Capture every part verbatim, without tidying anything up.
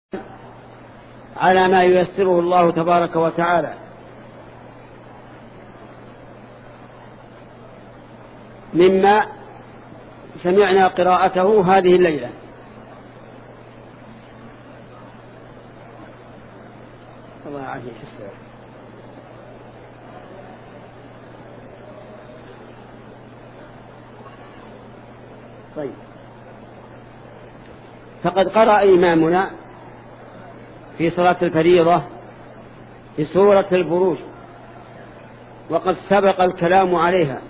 على ما ييسره الله تبارك وتعالى مما سمعنا قراءته هذه الليلة. الله يعافيك. طيب، فقد قرأ إمامنا في صلاة الفريضة في سورة البروج، وقد سبق الكلام عليها،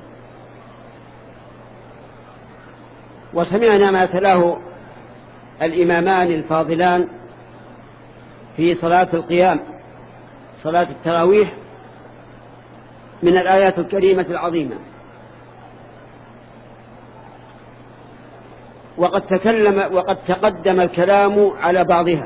وسمعنا ما تلاه الإمامان الفاضلان في صلاة القيام صلاة التراويح من الآيات الكريمة العظيمة. وقد تكلم وقد تقدم الكلام على بعضها،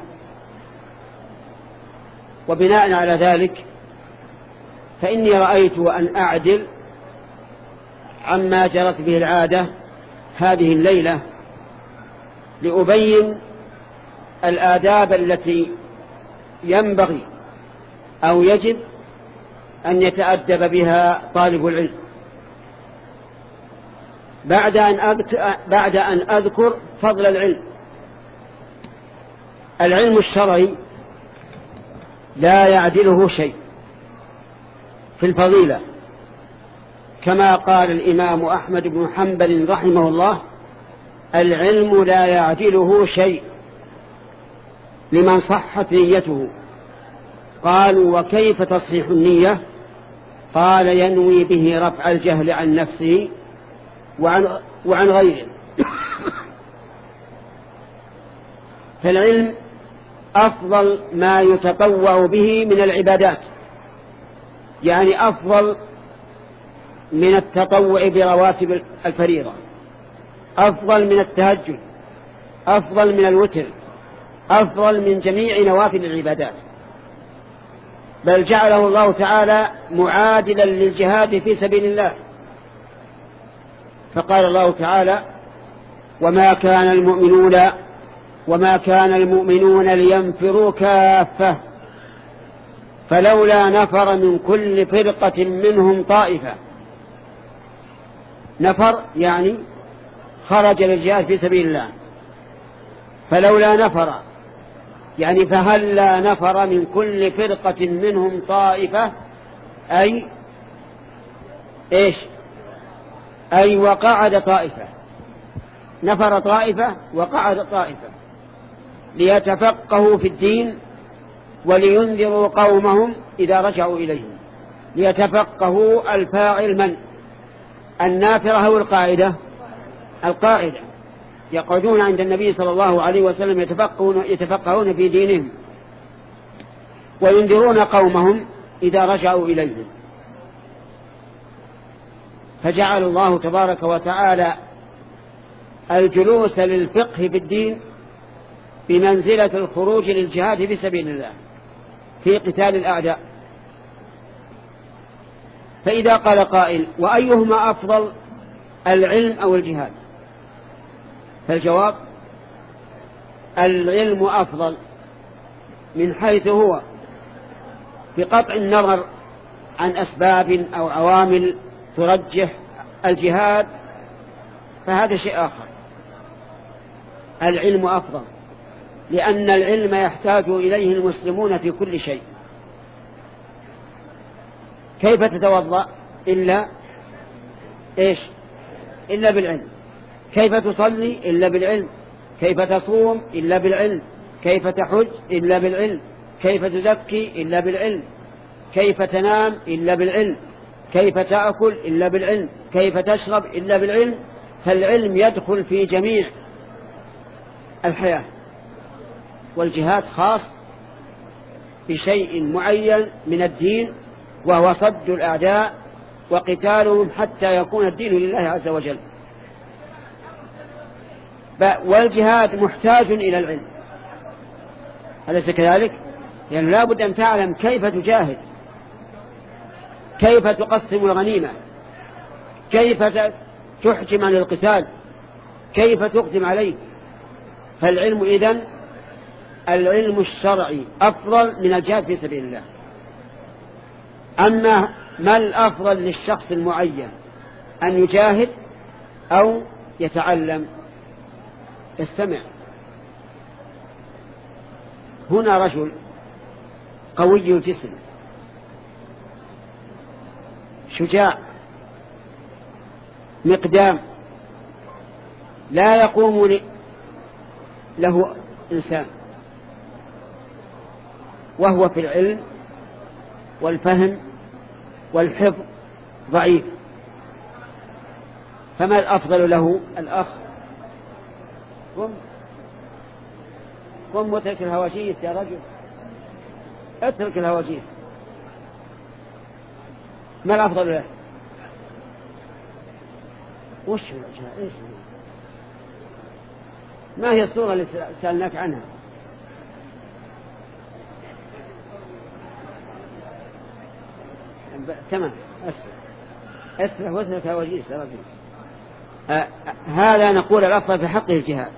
وبناء على ذلك فإني رأيت أن أعدل عما جرت به العادة هذه الليلة لأبين الآداب التي ينبغي أو يجب أن يتأدب بها طالب العلم بعد أن بعد أن أذكر فضل العلم. العلم الشرعي لا يعدله شيء في الفضيلة، كما قال الإمام أحمد بن حنبل رحمه الله: العلم لا يعدله شيء لمن صحت نيته. قالوا: وكيف تصحيح النية؟ قال: ينوي به رفع الجهل عن نفسه وعن, وعن غيره. فالعلم أفضل ما يتطوع به من العبادات، يعني أفضل من التطوع برواتب الفريضة، أفضل من التهجد، أفضل من الوتر، أفضل من جميع نوافل العبادات، بل جعله الله تعالى معادلا للجهاد في سبيل الله. فقال الله تعالى: وما كان المؤمنون وما كان المؤمنون لينفروا كافة فلولا نفر من كل فرقة منهم طائفة. نفر يعني خرج للجهاد في سبيل الله. فلولا نفر يعني فهلا نفر من كل فرقة منهم طائفة، أي إيش؟ أي وقعد طائفة، نفر طائفة وقعد طائفة ليتفقهوا في الدين ولينذروا قومهم إذا رجعوا إليهم. ليتفقهوا الفاعل من؟ النافرة أو القاعدة؟ القاعدة. يقعدون عند النبي صلى الله عليه وسلم يتفقهون, يتفقهون في دينهم وينذرون قومهم إذا رجعوا إليهم. فجعل الله تبارك وتعالى الجلوس للفقه في الدين بمنزلة الخروج للجهاد في سبيل الله في قتال الأعداء. فإذا قال قائل: وأيهما أفضل، العلم أو الجهاد؟ فالجواب: العلم أفضل من حيث هو بقطع النظر عن أسباب أو عوامل ترجح الجهاد، فهذا شيء آخر. العلم أفضل لأن العلم يحتاج إليه المسلمون في كل شيء. كيف تتوضأ إلا إيش؟ إلا بالعلم. كيف تصلي إلا بالعلم. كيف تصوم إلا بالعلم. كيف تحج إلا بالعلم. كيف تزكي إلا بالعلم. كيف تنام إلا بالعلم. كيف تأكل إلا بالعلم. كيف تشرب إلا بالعلم. فالعلم يدخل في جميع الحياة، والجهاد خاص بشيء معين من الدين، وهو صد الأعداء وقتالهم حتى يكون الدين لله عز وجل. والجهاد محتاج إلى العلم، أليس كذلك؟ يعني لا بد أن تعلم كيف تجاهد، كيف تقسم الغنيمة، كيف تحجم عن القتال، كيف تقدم عليه. فالعلم إذن العلم الشرعي أفضل من الجهاد في سبيل الله. أما ما الأفضل للشخص المعين، أن يجاهد أو يتعلم؟ استمع. هنا رجل قوي الجسم شجاع مقدام، لا يقوم له إنسان، وهو في العلم والفهم والحفظ ضعيف، فما الأفضل له؟ الأخ قم قم واترك الهواجيس يا رجل، اترك الهواجيس. ما الأفضل له؟ وش هو؟ إيش هو؟ ما هي الصورة اللي سألناك عنها؟ تمام، أسرع أسرع واترك الهواجيس يا رجل. آه هذا نقول الأفضل في حقه الجهاد.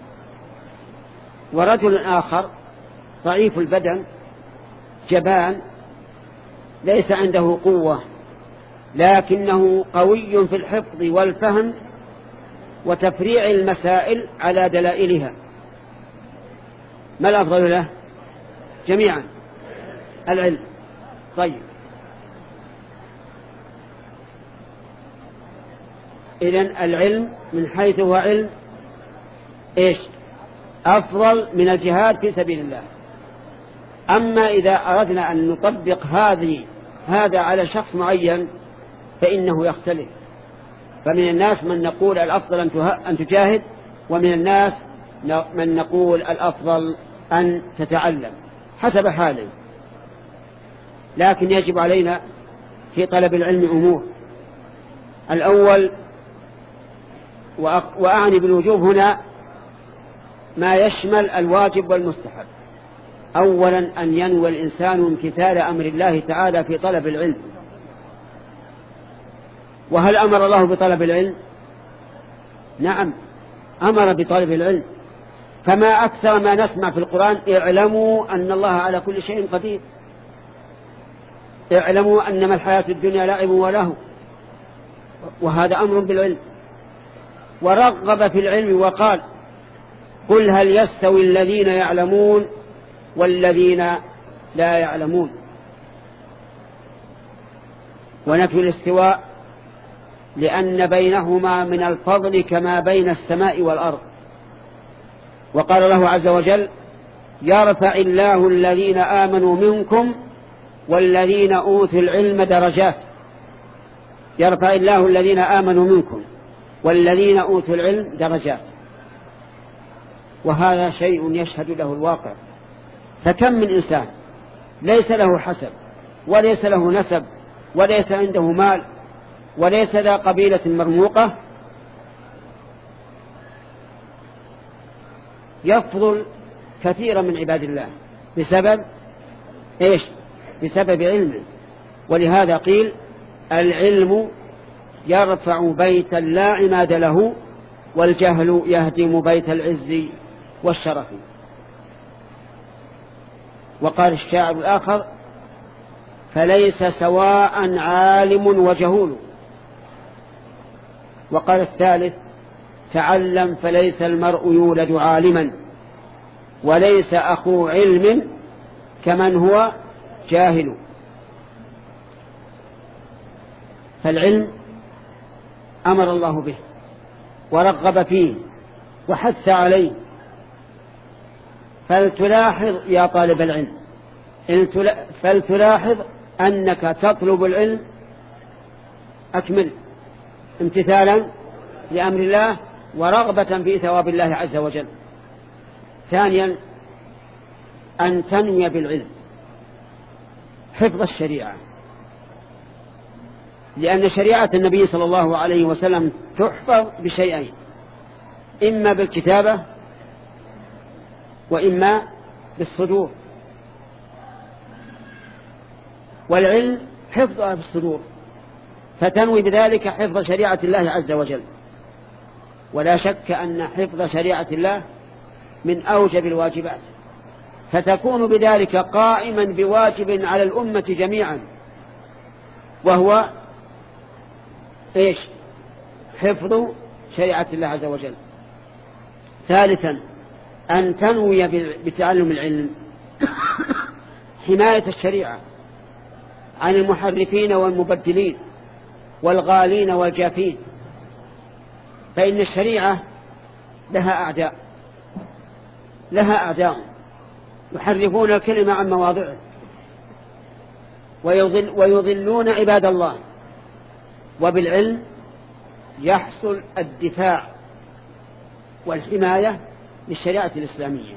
ورجل آخر ضعيف البدن جبان ليس عنده قوة، لكنه قوي في الحفظ والفهم وتفريع المسائل على دلائلها. ما الأفضل له؟ جميعا العلم. طيب، إذن العلم من حيث هو علم إيش؟ أفضل من الجهاد في سبيل الله. أما إذا أردنا أن نطبق هذه هذا على شخص معين فإنه يختلف. فمن الناس من نقول الأفضل أن تجاهد، ومن الناس من نقول الأفضل أن تتعلم، حسب حاله. لكن يجب علينا في طلب العلم أمور. الأول، وأعني بالوجوب هنا ما يشمل الواجب والمستحب. أولا أن ينوي الإنسان امتثال أمر الله تعالى في طلب العلم. وهل أمر الله بطلب العلم؟ نعم، أمر بطلب العلم. فما أكثر ما نسمع في القرآن: اعلموا أن الله على كل شيء قدير، اعلموا أنما الحياة الدنيا لعب ولهو. وهذا أمر بالعلم. ورغب في العلم وقال: قل هل يستوي الذين يعلمون والذين لا يعلمون. ونفي الاستواء لأن بينهما من الفضل كما بين السماء والأرض. وقال الله عز وجل: يرفع الله الذين آمنوا منكم والذين أوتوا العلم درجات. يرفع الله الذين آمنوا منكم والذين أوتوا العلم درجات. وهذا شيء يشهد له الواقع. فكم من إنسان ليس له حسب وليس له نسب وليس عنده مال وليس ذا قبيلة مرموقة، يفضل كثيرا من عباد الله بسبب إيش؟ بسبب علمه. ولهذا قيل: العلم يرفع بيتا لا عماد له، والجهل يهدم بيت العز والشرف. وقال الشاعر الآخر: فليس سواء عالم وجهول. وقال الثالث: تعلم فليس المرء يولد عالما، وليس أخو علم كمن هو جاهل. فالعلم أمر الله به ورغب فيه وحث عليه. فلتلاحظ يا طالب العلم، فلتلاحظ أنك تطلب العلم أكمل امتثالا لأمر الله ورغبة في ثواب الله عز وجل. ثانيا، أن تنوي بالعلم حفظ الشريعة، لأن شريعة النبي صلى الله عليه وسلم تحفظ بشيئين: إما بالكتابة وإما بالصدور. والعلم حفظها بالصدور، فتنوي بذلك حفظ شريعة الله عز وجل. ولا شك أن حفظ شريعة الله من أوجب الواجبات، فتكون بذلك قائما بواجب على الأمة جميعا، وهو إيش؟ حفظ شريعة الله عز وجل. ثالثا أن تنوي بتعلم العلم حماية الشريعة عن المحرفين والمبدلين والغالين والجافين، فإن الشريعة لها أعداء لها أعداء يحرفون الكلمة عن مواضعه ويضل ويضلون عباد الله، وبالعلم يحصل الدفاع والحماية للشريعة الإسلامية.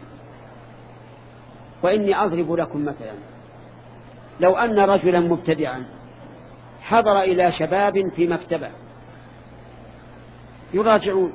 وإني أضرب لكم مثلا، لو أن رجلا مبتدعا حضر إلى شباب في مكتبة يراجعون،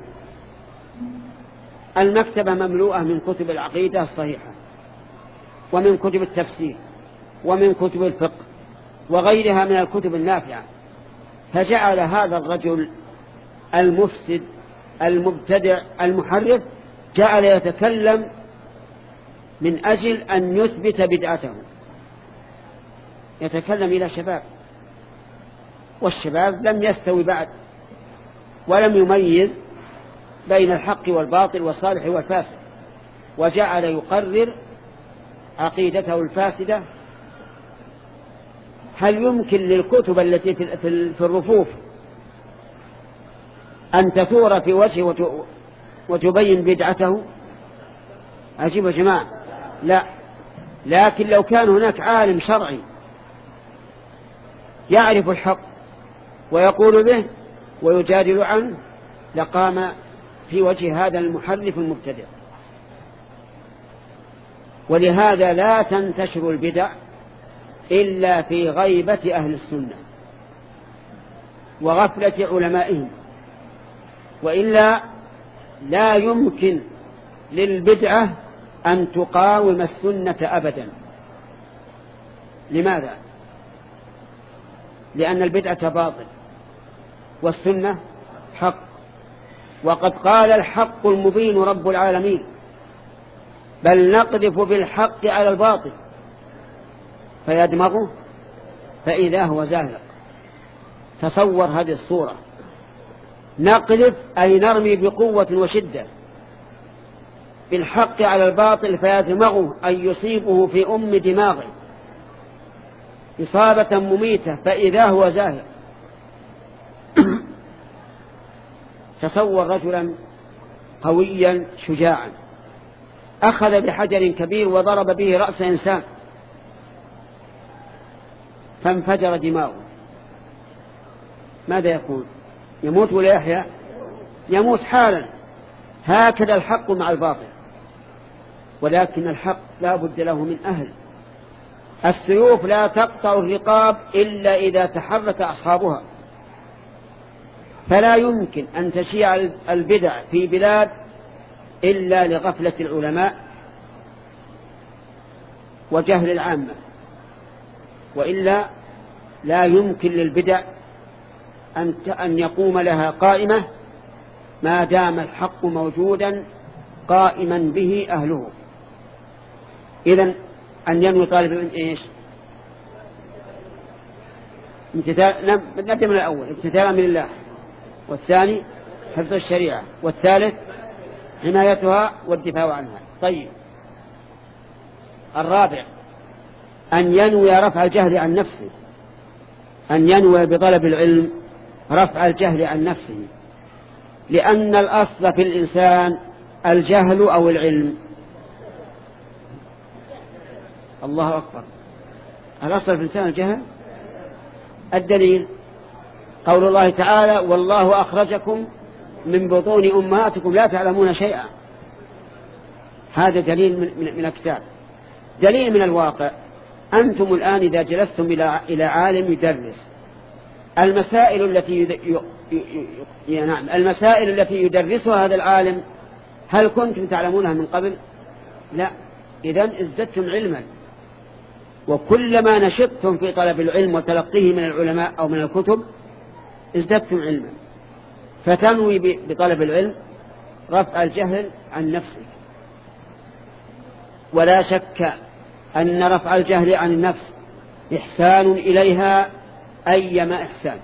المكتبة مملوءة من كتب العقيدة الصحيحة ومن كتب التفسير ومن كتب الفقه وغيرها من الكتب النافعة، فجعل هذا الرجل المفسد المبتدع المحرف جعل يتكلم من أجل أن يثبت بدعته، يتكلم إلى شباب، والشباب لم يستوي بعد ولم يميز بين الحق والباطل والصالح والفاسد، وجعل يقرر عقيدته الفاسدة. هل يمكن للكتب التي في الرفوف أن تثور في وجهه وتبين بدعته؟ عجيب يا جماعة، لا. لكن لو كان هناك عالم شرعي يعرف الحق ويقول به ويجادل عنه لقام في وجه هذا المحرف المبتدع. ولهذا لا تنتشر البدع إلا في غيبة أهل السنة وغفلة علمائهم، وإلا لا يمكن للبدعة أن تقاوم السنة أبدا. لماذا؟ لأن البدعة باطل والسنة حق، وقد قال الحق المبين رب العالمين: بل نقذف بالحق على الباطل فيدمغه فإذا هو زاهق. تصور هذه الصورة، نقذف أي نرمي بقوة وشدة بالحق على الباطل فيدمغه أي يصيبه في أم دماغه إصابة مميتة فإذا هو زاهق. تصور رجلا قويا شجاعا أخذ بحجر كبير وضرب به رأس إنسان فانفجر دماغه، ماذا يكون؟ يموت ولا يحيا؟ يموت حالا. هكذا الحق مع الباطل، ولكن الحق لا بد له من أهل. السيوف لا تقطع الرقاب إلا إذا تحرك أصحابها، فلا يمكن أن تشيع البدع في بلاد إلا لغفلة العلماء وجهل العامة، وإلا لا يمكن للبدع أن يقوم لها قائمة ما دام الحق موجودا قائما به أهله. إذن أن ينوي طالب العلم إيش؟ امتثال. نبدأ من الأول: امتثال أمر الله، والثاني حفظ الشريعة، والثالث حمايتها والدفاع عنها. طيب، الرابع أن ينوي رفع الجهل عن نفسه، أن ينوي بطلب العلم رفع الجهل عن نفسه، لأن الأصل في الإنسان الجهل أو العلم. الله أكبر، الأصل في الإنسان الجهل. الدليل قول الله تعالى: والله أخرجكم من بطون أمهاتكم لا تعلمون شيئا. هذا دليل من, من الكتاب. دليل من الواقع: أنتم الآن إذا جلستم إلى إلى عالم يدرس المسائل التي يد... ي... ي... ي... نعم المسائل التي يدرسها هذا العالم، هل كنتم تعلمونها من قبل؟ لا. إذن ازددتم علما، وكلما نشطتم في طلب العلم وتلقيه من العلماء أو من الكتب ازددتم علما. فتنوي بطلب العلم رفع الجهل عن نفسك. ولا شك أن رفع الجهل عن النفس إحسان إليها أيما إحسان،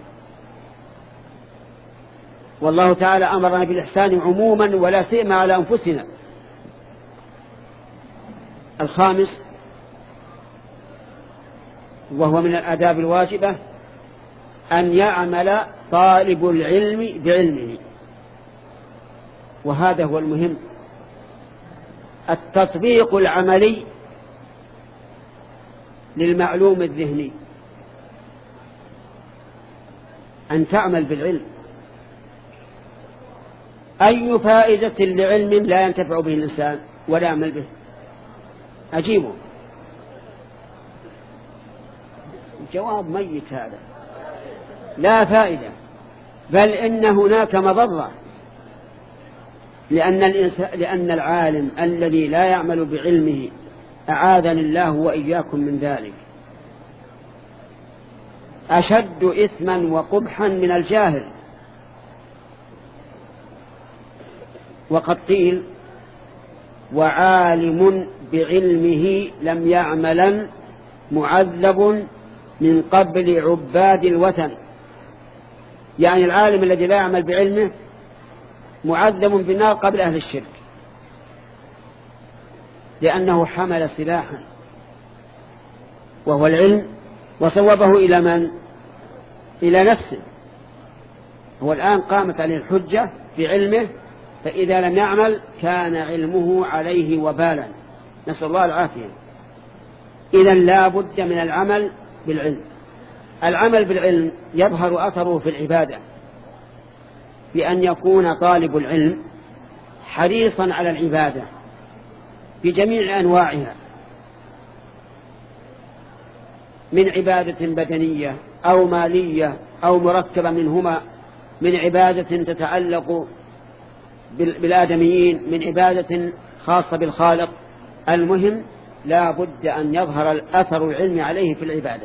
والله تعالى أمرنا بالإحسان عموما ولا سيما على أنفسنا. الخامس وهو من الآداب الواجبة أن يعمل طالب العلم بعلمه، وهذا هو المهم، التطبيق العملي للمعلوم الذهني، أن تعمل بالعلم. أي فائدة لعلم لا ينتفع به الإنسان ولا يعمل به؟ أجيبه. جواب ميت هذا، لا فائدة، بل إن هناك مضرة، لأن, الإنسان لأن العالم الذي لا يعمل بعلمه أعاذني الله وإياكم من ذلك أشد إثما وقبحا من الجاهل. وقد قيل وعالم بعلمه لم يعملا معذب من قبل عباد الوثن، يعني العالم الذي لا يعمل بعلمه معذب بالنار قبل أهل الشرك، لأنه حمل سلاحا وهو العلم وصوبه إلى من؟ إلى نفسه. هو الآن قامت عليه الحجة في علمه، فإذا لم يعمل كان علمه عليه وبالا، نسأل الله العافية. إذن لا بد من العمل بالعلم. العمل بالعلم يظهر أثره في العبادة بأن يكون طالب العلم حريصا على العبادة بجميع أنواعها، من عبادة بدنية أو مالية أو مركبة منهما، من عبادة تتعلق بالآدميين، من عبادة خاصة بالخالق. المهم لا بد أن يظهر الأثر العلمي عليه في العبادة.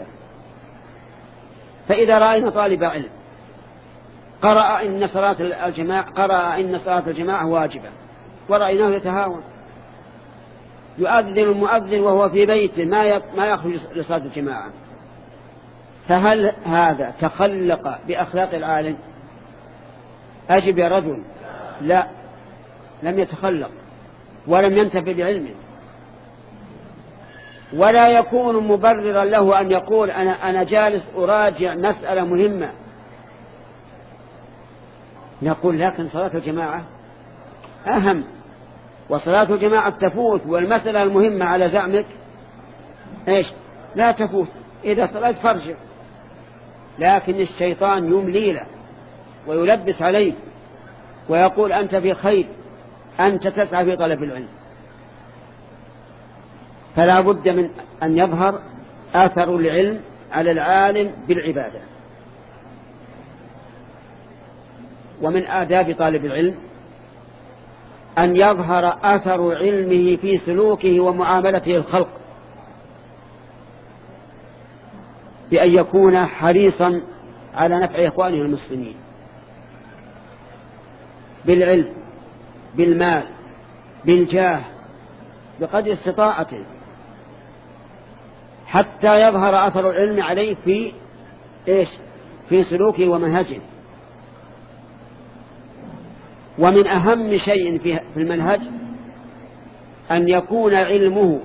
فإذا رأينا طالب علم قرأ إن صلاة الجماعة قرأ إن صلاة الجماعة واجبة، ورأيناه يتهاون، يؤذن المؤذن وهو في بيته ما ما يخرج لصلاة الجماعة، فهل هذا تخلق بأخلاق العالم؟ أجب يا رجل، لا، لم يتخلق ولم ينتفع بعلمه، ولا يكون مبررا له أن يقول أنا, أنا جالس أراجع مسألة مهمة. نقول لكن صلاة الجماعة أهم، وصلاة الجماعة تفوت، والمسألة المهمة على زعمك إيش؟ لا تفوت، إذا صليت فارجع. لكن الشيطان يملي له ويلبس عليه ويقول أنت في خير، أنت تسعى في طلب العلم. فلا بد من أن يظهر آثر العلم على العالم بالعبادة. ومن آداب طالب العلم أن يظهر آثر علمه في سلوكه ومعاملته الخلق، بأن يكون حريصا على نفع إخوانه المسلمين بالعلم، بالمال، بالجاه، بقدر استطاعته، حتى يظهر أثر العلم عليه في إيش؟ في سلوكه ومنهجه. ومن أهم شيء في المنهج أن يكون علمه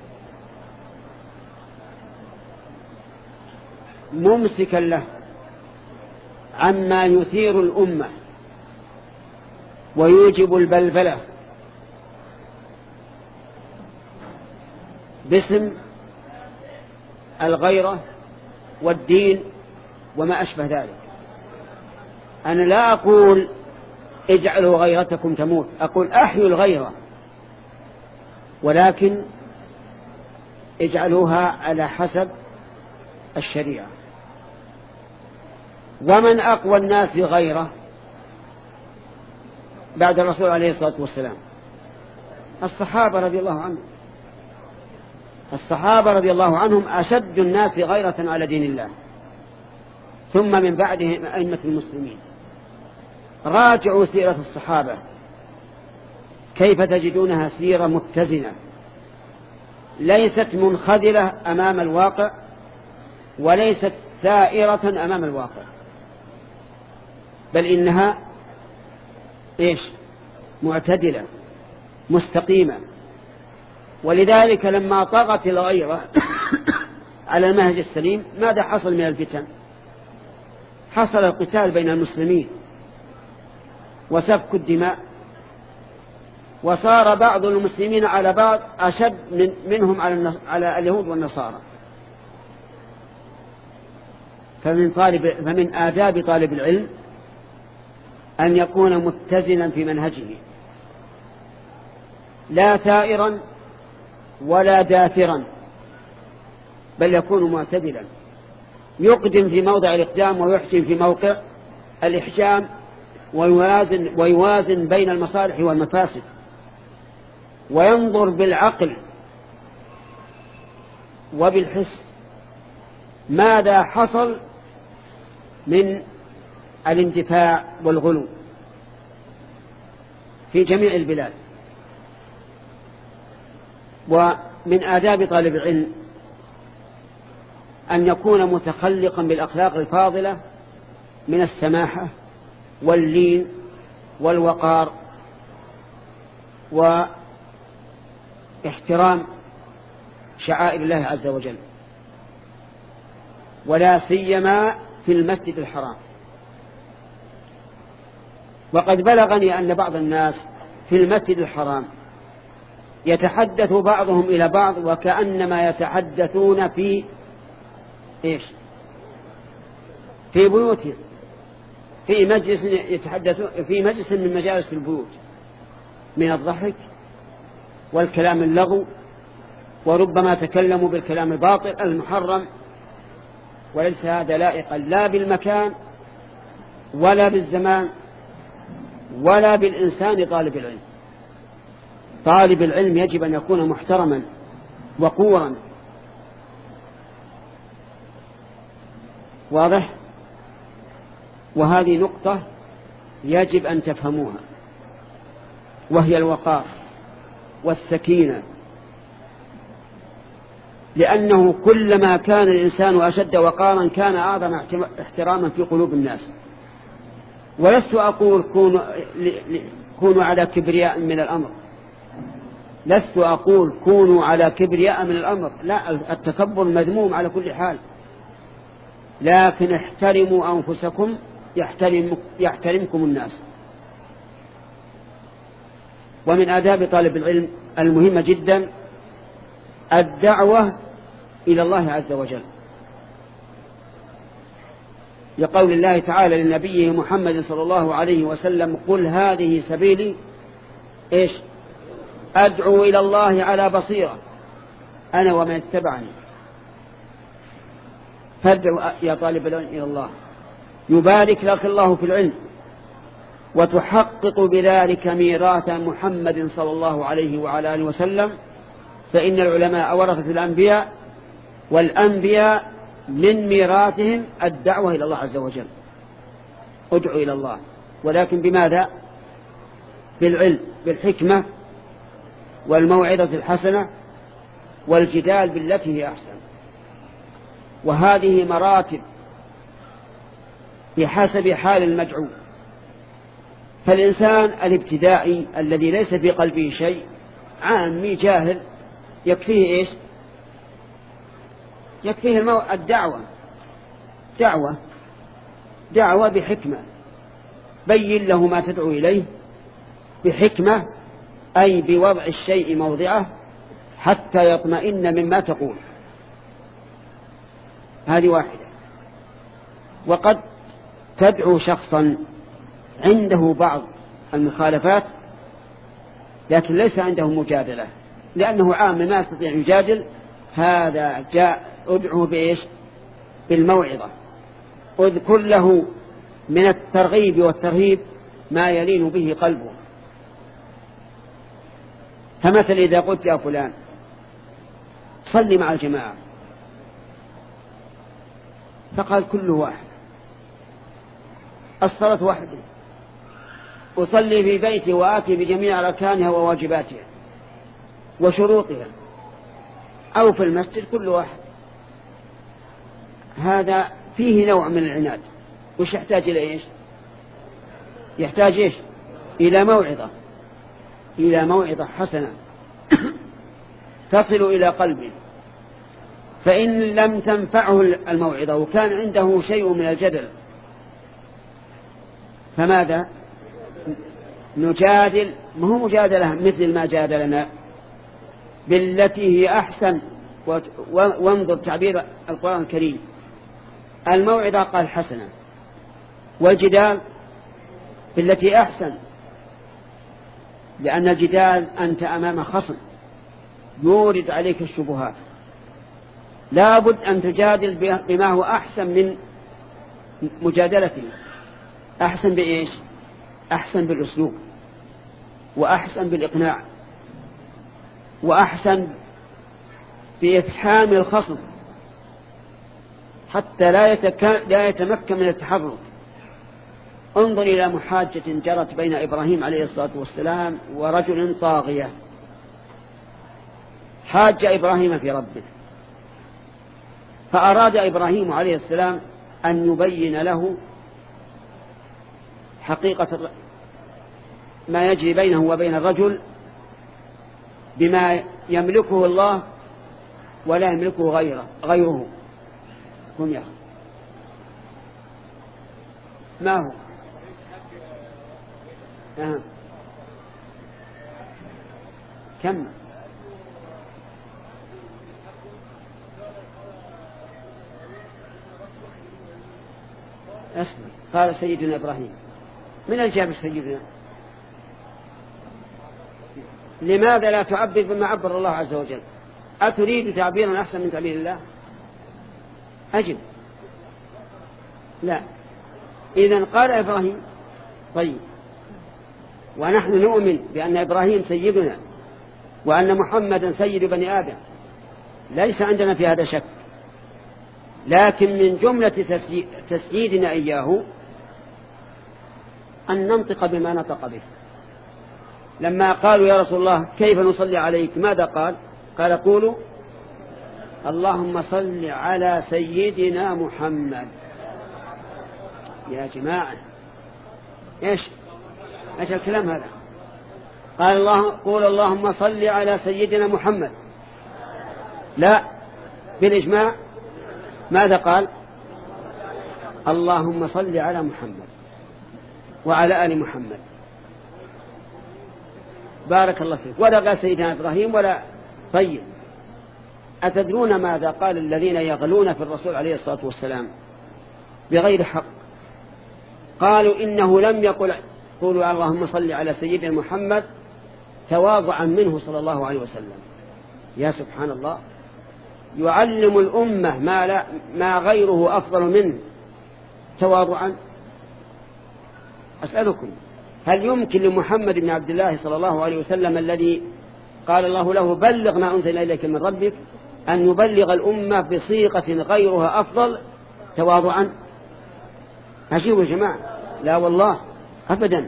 ممسكا له عما يثير الأمة ويوجب البلبلة باسم الغيرة والدين وما أشبه ذلك. أنا لا أقول اجعلوا غيرتكم تموت، أقول أحيوا الغيرة، ولكن اجعلوها على حسب الشريعة. ومن أقوى الناس غيره بعد الرسول عليه الصلاة والسلام؟ الصحابة رضي الله عنهم. الصحابة رضي الله عنهم أشد الناس غيرة على دين الله، ثم من بعدهم أئمة المسلمين. راجعوا سيرة الصحابة كيف تجدونها سيرة متزنة ليست منخذلة أمام الواقع وليست ثائرة أمام الواقع، بل إنها إيش؟ معتدلة مستقيمة. ولذلك لما طغت الغيرة على المنهج السليم ماذا حصل من الفتن؟ حصل القتال بين المسلمين وسفك الدماء، وصار بعض المسلمين على بعض أشد من منهم على, على اليهود والنصارى. فمن, طالب فمن آداب طالب العلم أن يكون متزنا في منهجه، لا ثائرا ولا داثرا، بل يكون معتدلا، يقدم في موضع الإقدام ويحسن في موقع الإحجام، ويوازن, ويوازن بين المصالح والمفاسد، وينظر بالعقل وبالحس ماذا حصل من الاندفاع والغلو في جميع البلاد. ومن آداب طالب العلم أن يكون متخلقا بالأخلاق الفاضلة من السماحة واللين والوقار واحترام شعائر الله عز وجل، ولا سيما في المسجد الحرام. وقد بلغني أن بعض الناس في المسجد الحرام يتحدث بعضهم إلى بعض وكأنما يتحدثون في إيش؟ في بيوتهم، في مجلس يتحدثون في مجلس من مجالس البيوت، من الضحك والكلام اللغو، وربما تكلموا بالكلام الباطل المحرم. وليس هذا لائقا لا بالمكان ولا بالزمان ولا بالإنسان طالب العلم. طالب العلم يجب أن يكون محترما وقورا. واضح؟ وهذه نقطة يجب أن تفهموها، وهي الوقار والسكينة، لأنه كلما كان الإنسان أشد وقارا كان أعظم احتراما في قلوب الناس. ولست أقول كونوا, كونوا على كبرياء من الأمر، لست أقول كونوا على كبرياء من الأمر، لا، التكبر مذموم على كل حال، لكن احترموا أنفسكم يحترم يحترمكم الناس. ومن آداب طالب العلم المهمة جدا الدعوة إلى الله عز وجل، لقول الله تعالى لنبيه محمد صلى الله عليه وسلم: قل هذه سبيلي إيش؟ أدعو إلى الله على بصيرة أنا ومن اتبعني. فادعو يا طالب العلم إلى الله، يبارك لك الله في العلم، وتحقق بذلك ميراث محمد صلى الله عليه وعلى آله وسلم، فإن العلماء ورثة الأنبياء، والأنبياء من ميراثهم الدعوة إلى الله عز وجل. ادعو إلى الله، ولكن بماذا؟ بالعلم، بالحكمة والموعظة الحسنة والجدال بالتي هي أحسن. وهذه مراتب بحسب حال المدعو. فالإنسان الابتدائي الذي ليس في قلبه شيء، عامي جاهل، يكفيه إيش؟ يكفيه المو... الدعوة دعوة دعوة بحكمة، بين له ما تدعو إليه بحكمة، أي بوضع الشيء موضعه حتى يطمئن مما تقول. هذه واحدة. وقد تدعو شخصا عنده بعض المخالفات لكن ليس عنده مجادلة، لأنه عام ما يستطيع يجادل، هذا جاء ادعوه بإيش؟ بالموعظة. اذكر له من الترغيب والترهيب ما يلين به قلبه. فمثل إذا قلت يا فلان صلي مع الجماعة، فقال كل واحد الصلاة وحده، أصلي في بيتي وآتي بجميع أركانها وواجباتها وشروطها، أو في المسجد كل واحد. هذا فيه نوع من العناد. وش يحتاج إلى إيش؟ يحتاج إيش؟ إلى موعظة، إلى موعظة حسنة تصل إلى قلبه. فإن لم تنفعه الموعظة وكان عنده شيء من الجدل فماذا؟ نجادل، ما هو مجادلة مثل ما جادلنا، بالتي هي أحسن. وانظر تعبير القرآن الكريم، الموعظة قال حسنة، والجدال بالتي أحسن، لأن الجدال أنت أمام خصم يورد عليك الشبهات، لا بد أن تجادل بما هو أحسن من مجادلته. أحسن بإيش؟ أحسن بالأسلوب، وأحسن بالإقناع، وأحسن بإفحام الخصم حتى لا, يتك... لا يتمكن من التحرك. انظر إلى محاجة جرت بين إبراهيم عليه الصلاة والسلام ورجل طاغية. حاج إبراهيم في ربه، فأراد إبراهيم عليه السلام أن يبين له حقيقة ما يجري بينه وبين الرجل بما يملكه الله ولا يملكه غيره غيره هم يا ما هو آه. كم أسمع. قال سيدنا إبراهيم، من الجابر سيدنا؟ لماذا لا تعبر بما عبر الله عز وجل؟ أتريد تعبيرا أحسن من تعبير الله؟ أجب لا. إذن قال إبراهيم طيب، ونحن نؤمن بأن إبراهيم سيدنا وأن محمدا سيد بني آدم، ليس عندنا في هذا شك، لكن من جملة تسييدنا إياه أن ننطق بما نطق به. لما قالوا يا رسول الله كيف نصلي عليك، ماذا قال؟ قال قولوا اللهم صل على سيدنا محمد. يا جماعة إيش إيش الكلام هذا؟ قال الله قول اللهم صل على سيدنا محمد، لا، بالإجماع ماذا قال؟ اللهم صل على محمد وعلى آل محمد. بارك الله فيك. ولا قال سيدنا إبراهيم ولا. طيب، أتدرون ماذا قال الذين يغلون في الرسول عليه الصلاة والسلام بغير حق؟ قالوا إنه لم يقل قولوا اللهم صل على سيدنا محمد تواضعا منه صلى الله عليه وسلم. يا سبحان الله، يعلم الأمة ما, لا ما غيره أفضل منه تواضعا. أسألكم، هل يمكن لمحمد بن عبد الله صلى الله عليه وسلم الذي قال الله له بلغ ما أنزل إليك من ربك أن يبلغ الأمة بصيغة غيرها أفضل تواضعا؟ عجيب يا جماعة. لا والله أبدا.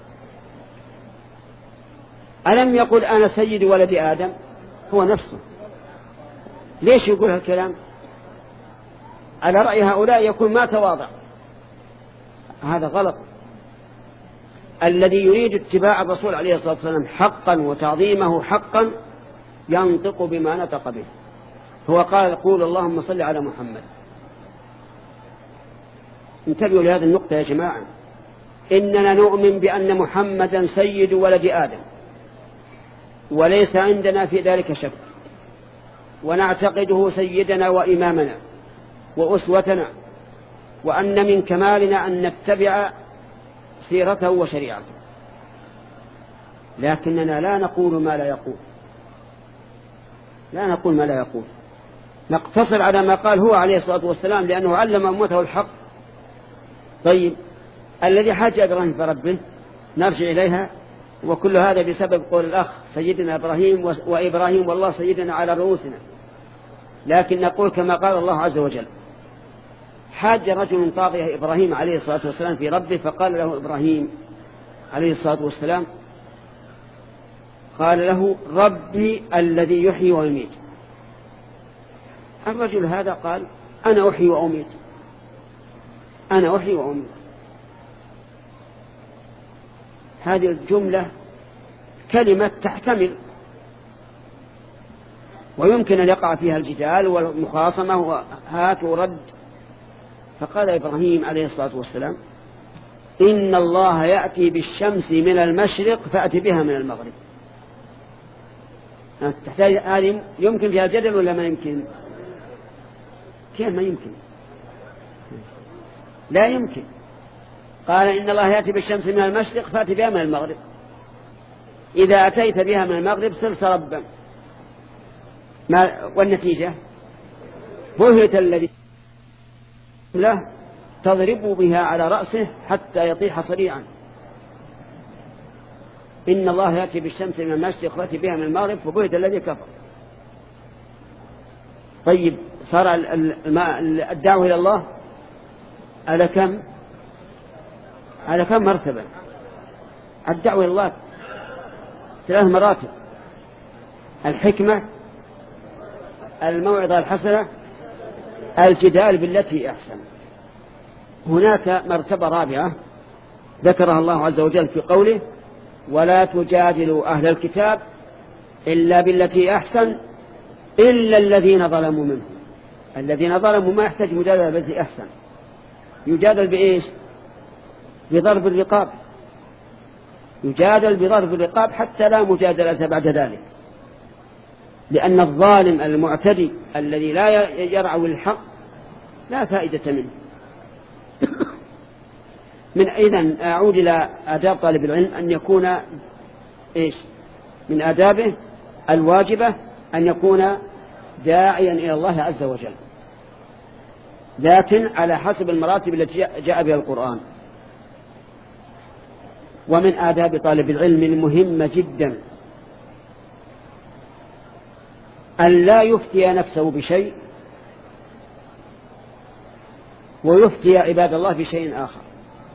ألم يقل أنا سيد ولد آدم؟ هو نفسه. ليش يقول هالكلام؟ على رأي هؤلاء يكون ما تواضع. هذا غلط. الذي يريد اتباع الرسول عليه الصلاة والسلام حقا وتعظيمه حقا ينطق بما نطق به. هو قال قول اللهم صل على محمد. انتبهوا لهذه النقطة يا جماعة. إننا نؤمن بأن محمدا سيد ولد آدم وليس عندنا في ذلك شك، ونعتقده سيدنا وإمامنا وأسوتنا، وأن من كمالنا أن نتبع سيرته وشريعته، لكننا لا نقول ما لا يقول، لا نقول ما لا يقول، نقتصر على ما قال هو عليه الصلاة والسلام لأنه علم أمته الحق. طيب، الذي حاج إبراهيم فربه نرجع إليها، وكل هذا بسبب قول الأخ سيدنا إبراهيم وإبراهيم والله سيدنا على رؤوسنا. لكن نقول كما قال الله عز وجل حاج رجل طاغية إبراهيم عليه الصلاة والسلام في ربه، فقال له إبراهيم عليه الصلاة والسلام قال له ربي الذي يحيي ويميت. الرجل هذا قال أنا أحيي وأميت، أنا أحيي وأميت. هذه الجملة كلمة تحتمل ويمكن أن يقع فيها الجدال والمخاصمة وهات ورد. فقال إبراهيم عليه الصلاة والسلام إن الله يأتي بالشمس من المشرق فأتي بها من المغرب. تحتاج هذه يمكن فيها جدل ولا ما يمكن؟ كيف ما يمكن؟ لا يمكن. قال إن الله يأتي بالشمس من المشرق فأتي بها من المغرب. إذا أتيت بها من المغرب صرت ربا. ما والنتيجة بهت الذي له تضرب بها على رأسه حتى يطيح صريعا. إن الله يأتي بالشمس من المشرق فأتي بها من المغرب فبهت الذي كفر. طيب صار الدعوة إلى الله على كم على كم مرتبة؟ الدعوة إلى الله ثلاث مراتب: الحكمة، الموعظة الحسنة، الجدال بالتي أحسن. هناك مرتبة رابعة ذكرها الله عز وجل في قوله ولا تجادلوا أهل الكتاب إلا بالتي أحسن إلا الذين ظلموا منهم. الذين ظلموا ما يحتاج مجادلة بالتي أحسن، يجادل بإيش؟ بضرب الرقاب، يجادل بضرب الرقاب حتى لا مجادلة بعد ذلك، لأن الظالم المعتدي الذي لا يرعى الحق لا فائدة منه. من إذن أعود إلى آداب طالب العلم أن يكون إيش من آدابه الواجبة أن يكون داعيا إلى الله عز وجل، لكن على حسب المراتب التي جاء بها القرآن. ومن آداب طالب العلم المهمة جدا أن لا يفتي نفسه بشيء ويفتي عباد الله بشيء آخر،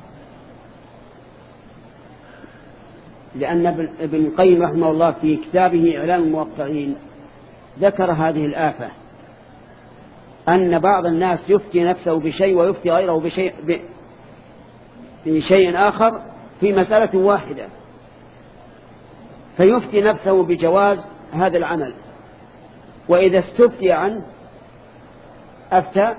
لأن ابن القيم رحمه الله في كتابه إعلام الموقعين ذكر هذه الآفة، أن بعض الناس يفتي نفسه بشيء ويفتي غيره بشيء, بشيء آخر في مسألة واحدة، فيفتي نفسه بجواز هذا العمل، وإذا استفتي عنه أفتى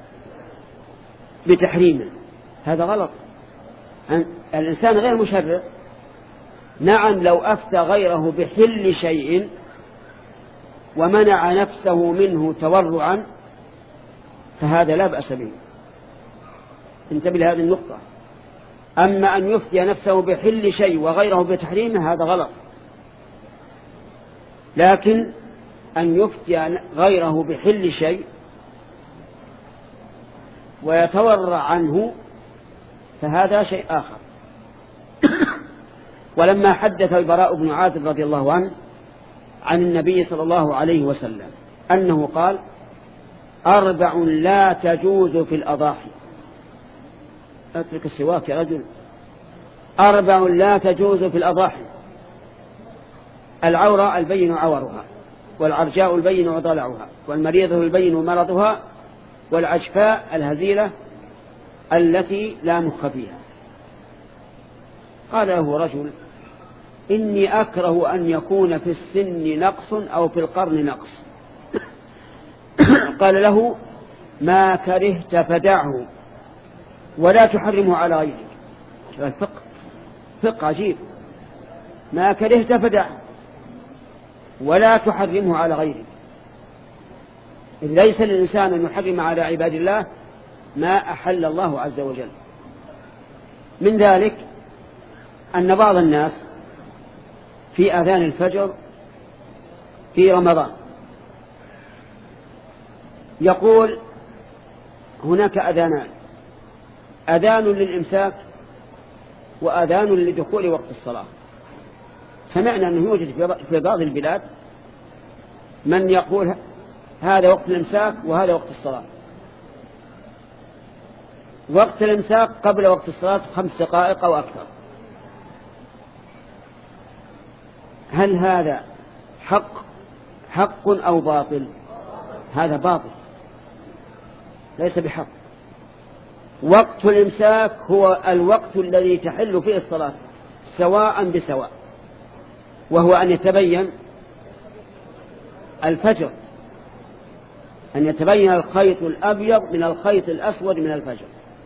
بتحريمه. هذا غلط. الإنسان غير مشرع. نعم لو أفتى غيره بحل شيء ومنع نفسه منه تورعا فهذا لا بأس به، انتبه لهذه النقطة. أما أن يفتي نفسه بحل شيء وغيره بتحريمه هذا غلط، لكن أن يفتي غيره بحل شيء ويتورع عنه فهذا شيء آخر. ولما حدث البراء بن عازب رضي الله عنه عن النبي صلى الله عليه وسلم أنه قال أربع لا تجوز في الأضاحي. أترك السواك يا رجل. أربع لا تجوز في الأضاحي: العورة البين عورها، والعرجاء البين وضلعها، والمريضة البين مرضها، والعجفاء الهزيلة التي لا مخ فيها. قال له رجل إني أكره أن يكون في السن نقص أو في القرن نقص. قال له ما كرهت فدعه ولا تحرمه على غيرك. الفقه فقه عجيب. ما كرهت فدعه ولا تحرمه على غيرك. إذ ليس للإنسان أن يحرم على عباد الله ما أحل الله عز وجل. من ذلك أن بعض الناس في آذان الفجر في رمضان يقول هناك أذانان: أذان للإمساك وأذان لدخول وقت الصلاة. سمعنا أنه يوجد في بعض البلاد من يقول هذا وقت الإمساك وهذا وقت الصلاة. وقت الإمساك قبل وقت الصلاة خمس دقائق أو أكثر. هل هذا حق حق أو باطل؟ هذا باطل. ليس بحق. وقت الإمساك هو الوقت الذي تحل فيه الصلاة سواء بسواء، وهو أن يتبين الفجر، أن يتبين الخيط الأبيض من الخيط الأسود من الفجر.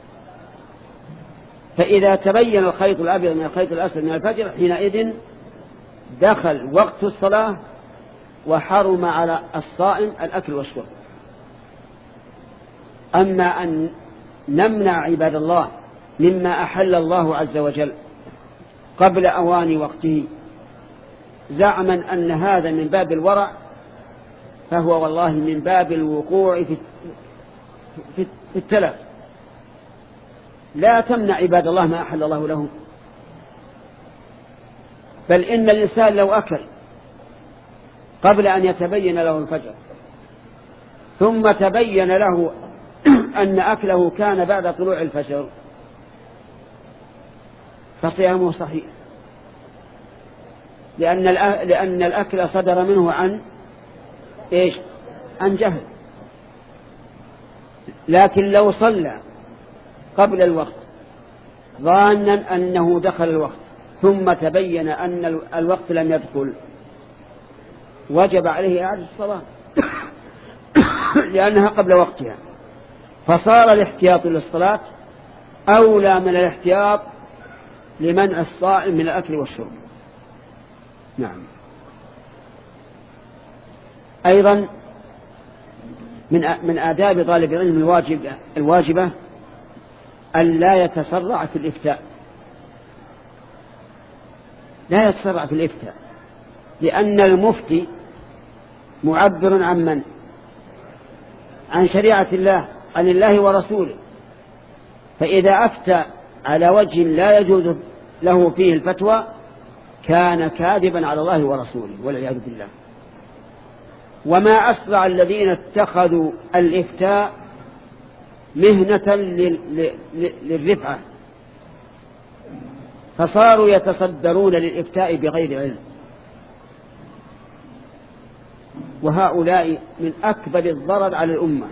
فإذا تبين الخيط الأبيض من الخيط الأسود من الفجر حينئذ دخل وقت الصلاة وحرم على الصائم الأكل والشرب. أما أن نمنع عباد الله مما أحل الله عز وجل قبل أوان وقته زعما أن هذا من باب الورع، فهو والله من باب الوقوع في في التلف. لا تمنع عباد الله ما أحل الله لهم، بل إن الإنسان لو أكل قبل أن يتبين له الفجر ثم تبين له أن أكله كان بعد طلوع الفجر فصيامه صحيح، لأن لأن الأكل صدر منه عن إيش؟ عن جهل. لكن لو صلى قبل الوقت ظانا أنه دخل الوقت ثم تبين أن الوقت لم يدخل وجب عليه إعادة الصلاة لأنها قبل وقتها، فصار الاحتياط للصلاة أولى من الاحتياط لمنع الصائم من الأكل والشرب. نعم. أيضا من من آداب طالب العلم الواجب الواجبة أن لا يتسرع في الإفتاء، لا يتسرع في الإفتاء، لأن المفتي معبر عن من؟ عن شريعة الله، عن الله ورسوله، فإذا أفتى على وجه لا يجوز له فيه الفتوى كان كاذبا على الله ورسوله والعياذ بالله. وما أسرع الذين اتخذوا الإفتاء مهنة للرفعة، فصاروا يتصدرون للإفتاء بغير علم، وهؤلاء من أكبر الضرر على الأمة.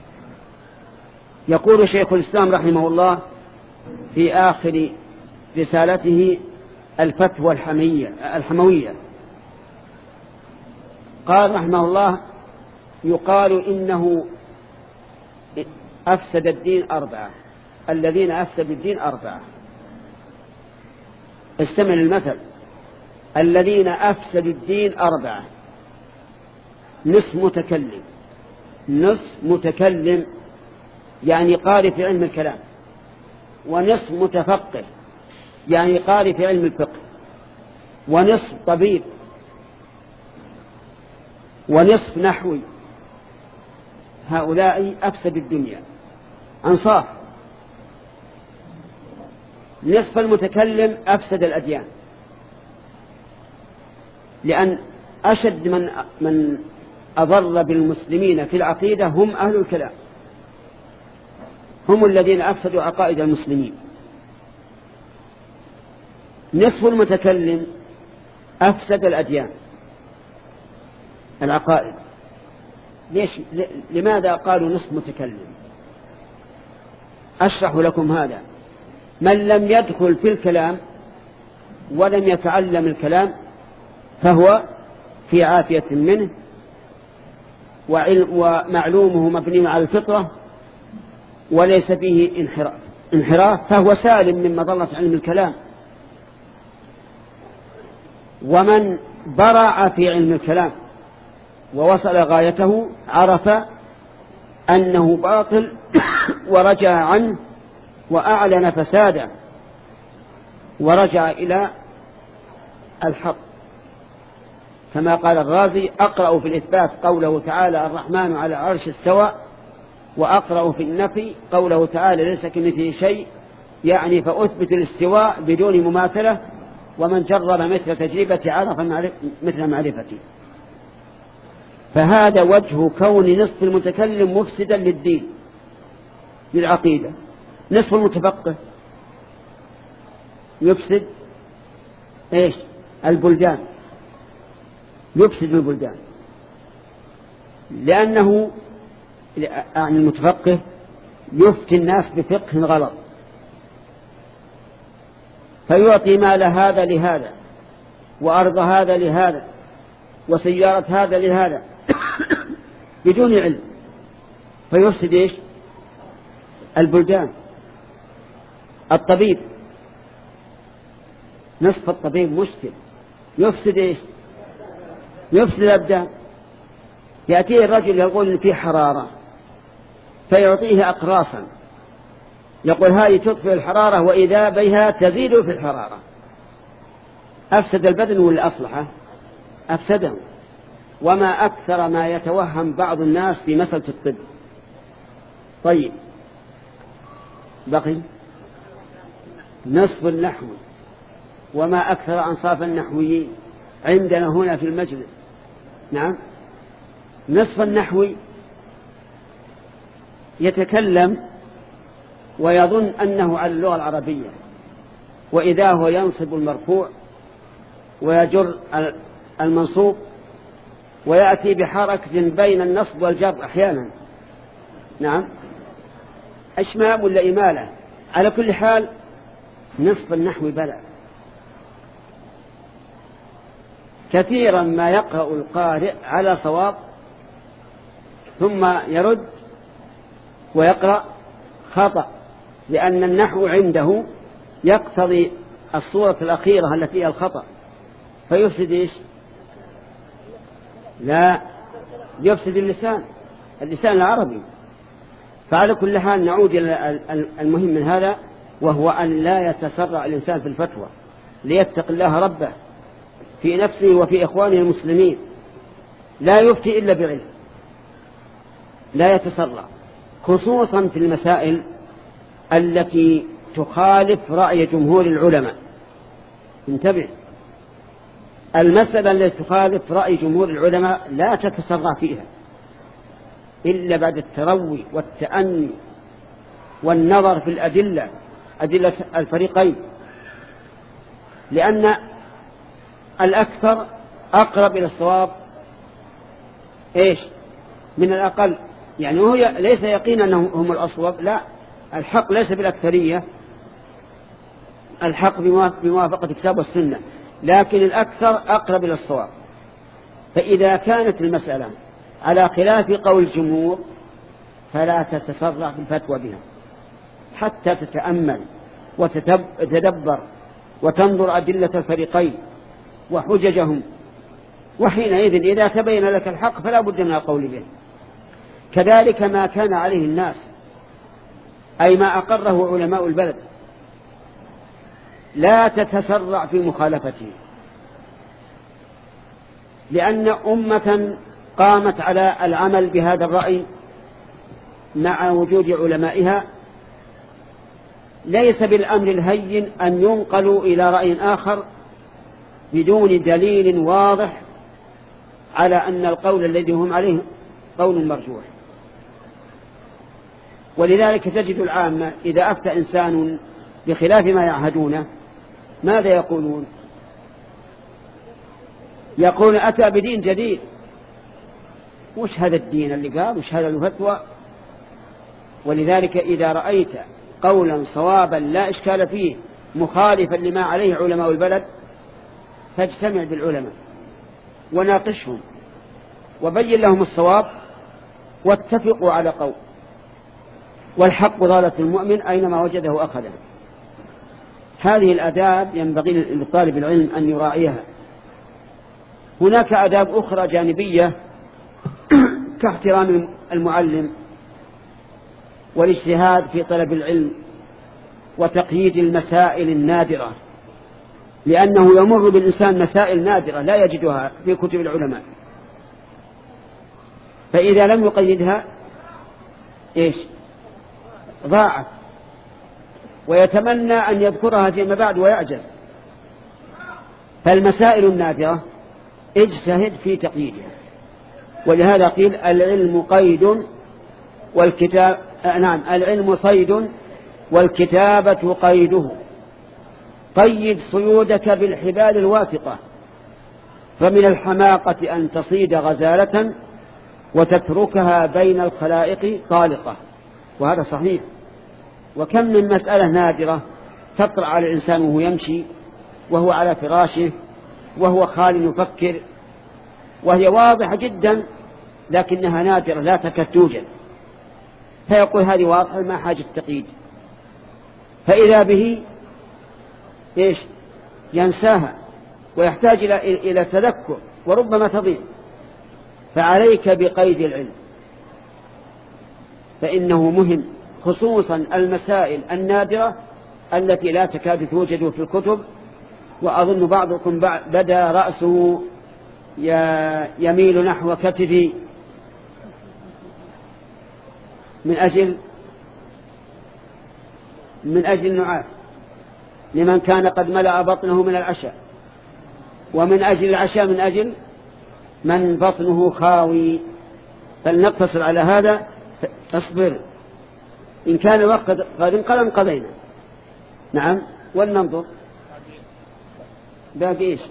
يقول شيخ الإسلام رحمه الله في آخر رسالته الفتوى الحموية، قال رحمه الله: يقال إنه أفسد الدين أربعة، الذين أفسدوا الدين أربعة. استمع المثل: الذين أفسدوا الدين أربعة، نصف متكلم، نصف متكلم يعني قارئ في علم الكلام، ونصف متفقه يعني قارئ في علم الفقه، ونصف طبيب، ونصف نحوي. هؤلاء أفسد الدنيا أنصاف. نصف المتكلم أفسد الأديان، لأن أشد من من أضر بالمسلمين في العقيدة هم أهل الكلام، هم الذين أفسدوا عقائد المسلمين. نصف المتكلم أفسد الأديان العقائد. ليش؟ لماذا قالوا نصف متكلم؟ أشرح لكم هذا. من لم يدخل في الكلام ولم يتعلم الكلام فهو في عافية منه، ومعلومه مبني على الفطرة وليس فيه انحراف انحراف فهو سالم من مظلة علم الكلام. ومن برع في علم الكلام ووصل غايته عرف أنه باطل ورجع عنه وأعلن فساده ورجع إلى الحق، كما قال الرازي: أقرأ في الإثبات قوله تعالى الرحمن على العرش استوى، وأقرأ في النفي قوله تعالى ليس كمثله شيء، يعني فأثبت الاستواء بدون مماثلة، ومن جرر مثل تجربة عرف مثل معرفتي. فهذا وجه كون نصف المتكلم مفسدا للدين للعقيدة. نصف المتفقه يفسد ايش؟ البلدان، يفسد البلدان، لأنه يعني المتفقه يفتي الناس بفقه غلط، فيعطي مال هذا لهذا، وأرض هذا لهذا، وسيارة هذا لهذا بدون علم، فيفسد إيش؟ البلدان. الطبيب، نصف الطبيب مشكل، يفسد إيش؟ يفسد الأبدان. يأتيه الرجل يقول إن فيه حرارة فيعطيه أقراصا، يقول هذه تطفئ الحرارة وإذا بها تزيد في الحرارة. أفسد البدن ولا أصلحه؟ أفسده. وما أكثر ما يتوهم بعض الناس في مسألة الطب. طيب بقي نصف النحو، وما أكثر أنصاف النحويين عندنا هنا في المجلس. نعم، نصف النحوي يتكلم ويظن أنه على اللغة العربية، وإذا هو ينصب المرفوع ويجر المنصوب ويأتي بحركة بين النصب والجر أحيانا. نعم، أشمام ولا إمالة، على كل حال نصف النحو بلى. كثيرا ما يقرأ القارئ على صواب ثم يرد ويقرأ خطأ، لأن النحو عنده يقتضي الصورة الأخيرة التي هي الخطأ، فيفسد إيش؟ لا، يفسد اللسان، اللسان العربي. فعلى كل حال نعود إلى المهم من هذا، وهو أن لا يتسرع الإنسان في الفتوى، ليتق الله ربه في نفسه وفي إخوانه المسلمين. لا يفتي إلا بعلم، لا يتسرع، خصوصا في المسائل التي تخالف رأي جمهور العلماء. انتبه، المسألة التي تخالف رأي جمهور العلماء لا تتسرع فيها إلا بعد التروي والتأني والنظر في الأدلة، أدلة الفريقين، لأن الأكثر أقرب إلى الصواب إيش من الأقل. يعني هو ليس يقينا أنهم هم الأصوب، لا، الحق ليس بالأكثرية، الحق بموافقة الكتاب والسنة، لكن الأكثر أقرب إلى الصواب. فإذا كانت المسألة على خلاف قول الجمهور فلا تتسرع في الفتوى بها حتى تتأمل وتتدبر وتنظر أدلة الفريقين وحججهم، وحينئذ إذا تبين لك الحق فلا بد من القول به. كذلك ما كان عليه الناس، أي ما أقره علماء البلد، لا تتسرع في مخالفته، لأن أمة قامت على العمل بهذا الرأي مع وجود علمائها ليس بالأمر الهين أن ينقلوا إلى رأي آخر بدون دليل واضح على أن القول الذي هم عليه قول مرجوح. ولذلك تجد العامة إذا أفتى إنسان بخلاف ما يعهدونه ماذا يقولون؟ يقول أتى بدين جديد. وش هذا الدين اللي قال؟ وش هذا الفتوى؟ ولذلك إذا رأيت قولا صوابا لا إشكال فيه مخالفا لما عليه علماء البلد فاجتمع بالعلماء وناقشهم وبين لهم الصواب واتفقوا على قول. والحق ضالة المؤمن أينما وجده أخذه. هذه الآداب ينبغي لطالب العلم أن يراعيها. هناك آداب أخرى جانبية كاحترام المعلم والاجتهاد في طلب العلم وتقييد المسائل النادرة، لأنه يمر بالإنسان مسائل نادرة لا يجدها في كتب العلماء، فإذا لم يقيدها إيش ضاعت، ويتمنى أن يذكرها فيما بعد ويعجز. فالمسائل النادرة اجتهد في تقييدها. ولهذا قيل العلم قيد والكتاب نعم العلم صيد والكتابة قيده. قيد صيودك بالحبال الواثقة، فمن الحماقة أن تصيد غزالة وتتركها بين الخلائق طالقة. وهذا صحيح. وكم من مسألة نادرة تطرأ على الإنسان وهو يمشي وهو على فراشه وهو خال يفكر، وهي واضحة جدا لكنها نادرة لا تكاد توجد، فيقول هذه واضحة ما حاجة تقييد، فإذا به إيش ينساها ويحتاج إلى إلى تذكر وربما تضيع. فعليك بقيد العلم، فإنه مهم، خصوصا المسائل النادرة التي لا تكاد توجد في الكتب. وأظن بعضكم بدأ رأسه يميل نحو كتفي من أجل من أجل النعاس لمن كان قد ملأ بطنه من العشاء، ومن أجل العشاء من أجل من بطنه خاوي. فلنقتصر على هذا. اصبر، إن كان الوقت قد انقضى انقضينا. نعم، ولننظر باقي إيش.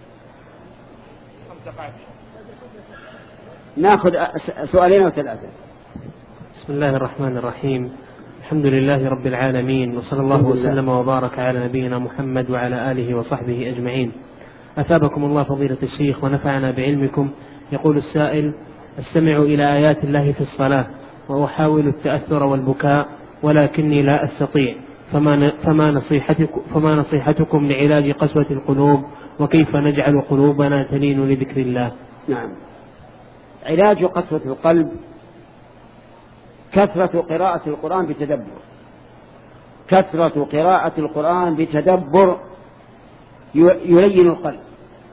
نأخذ سؤالين وثلاثة. بسم الله الرحمن الرحيم. الحمد لله رب العالمين، وصلى الله وسلم وبارك على نبينا محمد وعلى آله وصحبه أجمعين. أثابكم الله فضيلة الشيخ ونفعنا بعلمكم. يقول السائل: أستمع إلى آيات الله في الصلاة وأحاول التأثر والبكاء ولكني لا أستطيع، فما فما نصيحتكم فما نصيحتكم لعلاج قسوة القلوب، وكيف نجعل قلوبنا تلين لذكر الله؟ نعم، علاج قسوة القلب كثرة قراءة القرآن بتدبر. كثرة قراءة القرآن بتدبر يلين القلب.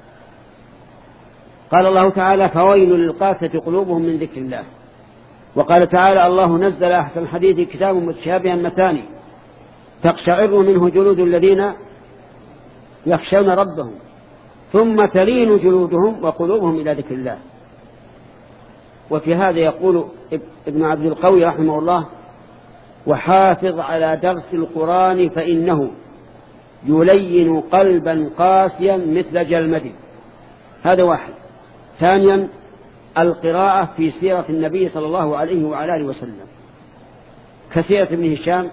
قال الله تعالى: فويل للقاسية قلوبهم من ذكر الله. وقال تعالى: الله نزل أحسن الحديث كتاب متشابها مثاني تقشعر منه جلود الذين يخشون ربهم ثم تلين جلودهم وقلوبهم إلى ذكر الله. وفي هذا يقول ابن عبد القوي رحمه الله: وحافظ على درس القرآن فإنه يلين قلبا قاسيا مثل جلمد. هذا واحد. ثانيا، القراءة في سيرة النبي صلى الله عليه وعلى آله وسلم كسيرة ابن هشام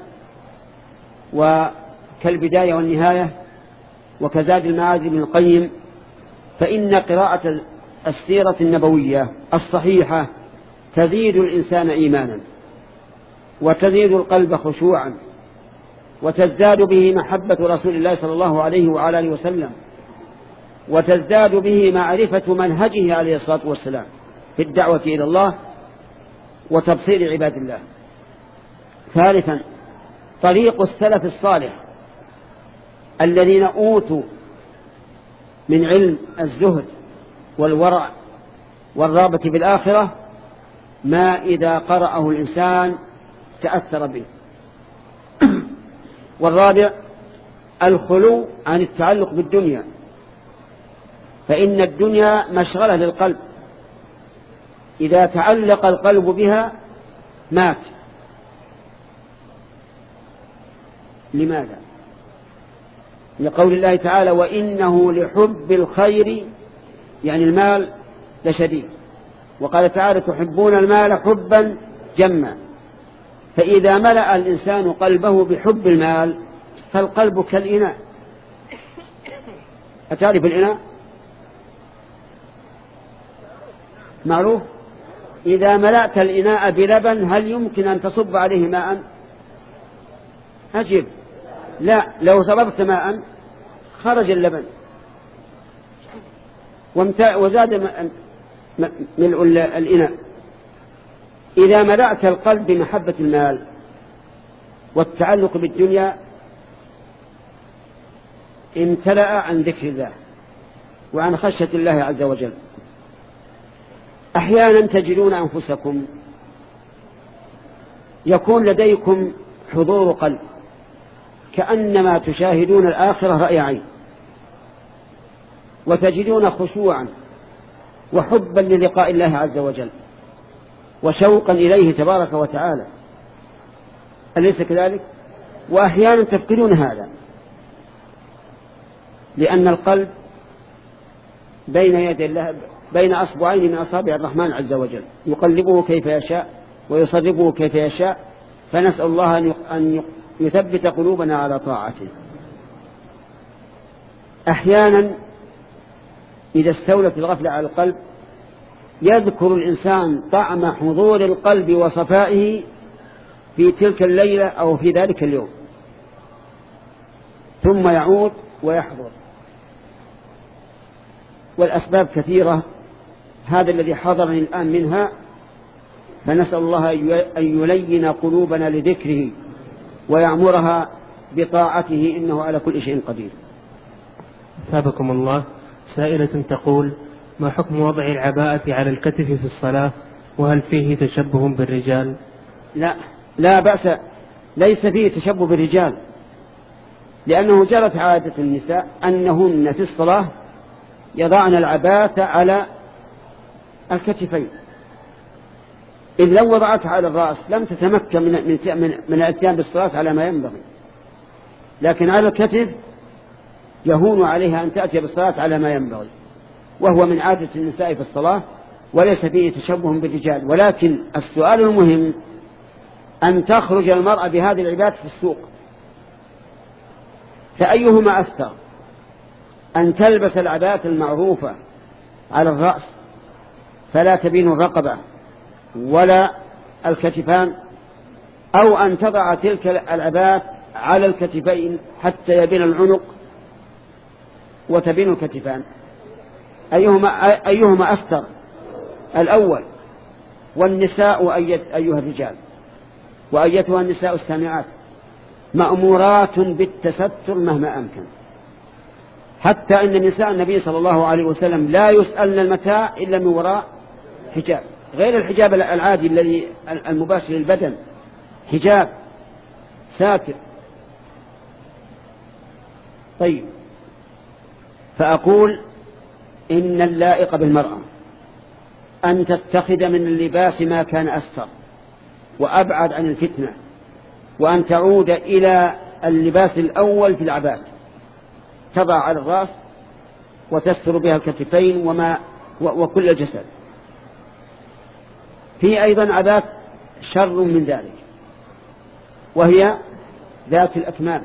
وكالبداية والنهاية وكزاد المعاد بن القيم. فإن قراءة السيرة النبوية الصحيحة تزيد الإنسان إيمانا، وتزيد القلب خشوعا، وتزداد به محبة رسول الله صلى الله عليه وعلى آله وسلم، وتزداد به معرفة منهجه عليه الصلاة والسلام في الدعوة إلى الله وتبصير عباد الله. ثالثا، طريق السلف الصالح الذين أوتوا من علم الزهد والورع والرغبة بالآخرة ما إذا قرأه الإنسان تأثر به. والرابع، الخلو عن التعلق بالدنيا، فإن الدنيا مشغلة للقلب، إذا تعلق القلب بها مات. لماذا؟ لقول الله تعالى: وإنه لحب الخير، يعني المال، لشديد. وقال تعالى: تحبون المال حبا جما. فإذا ملأ الإنسان قلبه بحب المال فالقلب كالإناء. أتعرف الإناء؟ معروف. إذا ملأت الإناء بلبن هل يمكن أن تصب عليه ماء؟ أجب لا. لو صببت ماء خرج اللبن وزاد ملء الإناء. إذا ملأت القلب بمحبة المال والتعلق بالدنيا امتلأ عن ذكر الله وعن خشية الله عز وجل. أحيانا تجدون أنفسكم يكون لديكم حضور قلب كأنما تشاهدون الآخرة رأي عين، وتجدون خشوعا وحبا للقاء الله عز وجل وشوقا إليه تبارك وتعالى، أليس كذلك؟ وأحيانا تفقدون هذا، لأن القلب بين يدي الله، بين أصبعين من أصابع الرحمن عز وجل، يقلبه كيف يشاء ويصرفه كيف يشاء فنسأل الله أن يثبت قلوبنا على طاعته. أحيانا إذا استولت الغفلة على القلب يذكر الإنسان طعم حضور القلب وصفائه في تلك الليلة أو في ذلك اليوم، ثم يعود ويحضر. والأسباب كثيرة، هذا الذي حضرني الآن منها، فنسأل الله أن يلين قلوبنا لذكره ويعمرها بطاعته، إنه على كل شيء قدير. أثابكم الله. سائلة تقول: ما حكم وضع العباءة على الكتف في الصلاة، وهل فيه تشبه بالرجال؟ لا لا بأس، ليس فيه تشبه بالرجال، لأنه جرت عادة النساء أنهن في الصلاة يضعن العباءة على الكتفين، إذ لو وضعتها على الرأس لم تتمكن من من من الاتيان بالصلاة على ما ينبغي، لكن على الكتف يهون عليها أن تأتي بالصلاة على ما ينبغي، وهو من عادة النساء في الصلاة، وليس فيه تشبه بالرجال. ولكن السؤال المهم أن تخرج المرأة بهذه العبادة في السوق، فأيهما أستر، أن تلبس العباءة المعروفة على الرأس فلا تبين الرقبة ولا الكتفان، أو أن تضع تلك العباءة على الكتفين حتى يبين العنق وتبين الكتفان؟ أيهما, أيهما أستر؟ الأول. والنساء أيها الرجال وأيتها النساء السامعات مأمورات بالتستر مهما أمكن، حتى أن نساء النبي صلى الله عليه وسلم لا يسألن المتاع إلا من وراء حجاب، غير الحجاب العادي الذي المباشر للبدن، حجاب ساتر. طيب، فأقول إن اللائق بالمرأة أن تتخذ من اللباس ما كان أستر وأبعد عن الفتنة، وأن تعود إلى اللباس الأول في العباءة، تضع على الرأس وتستر بها الكتفين وما وكل الجسد. في أيضا عباءة شر من ذلك، وهي ذات الأكمام،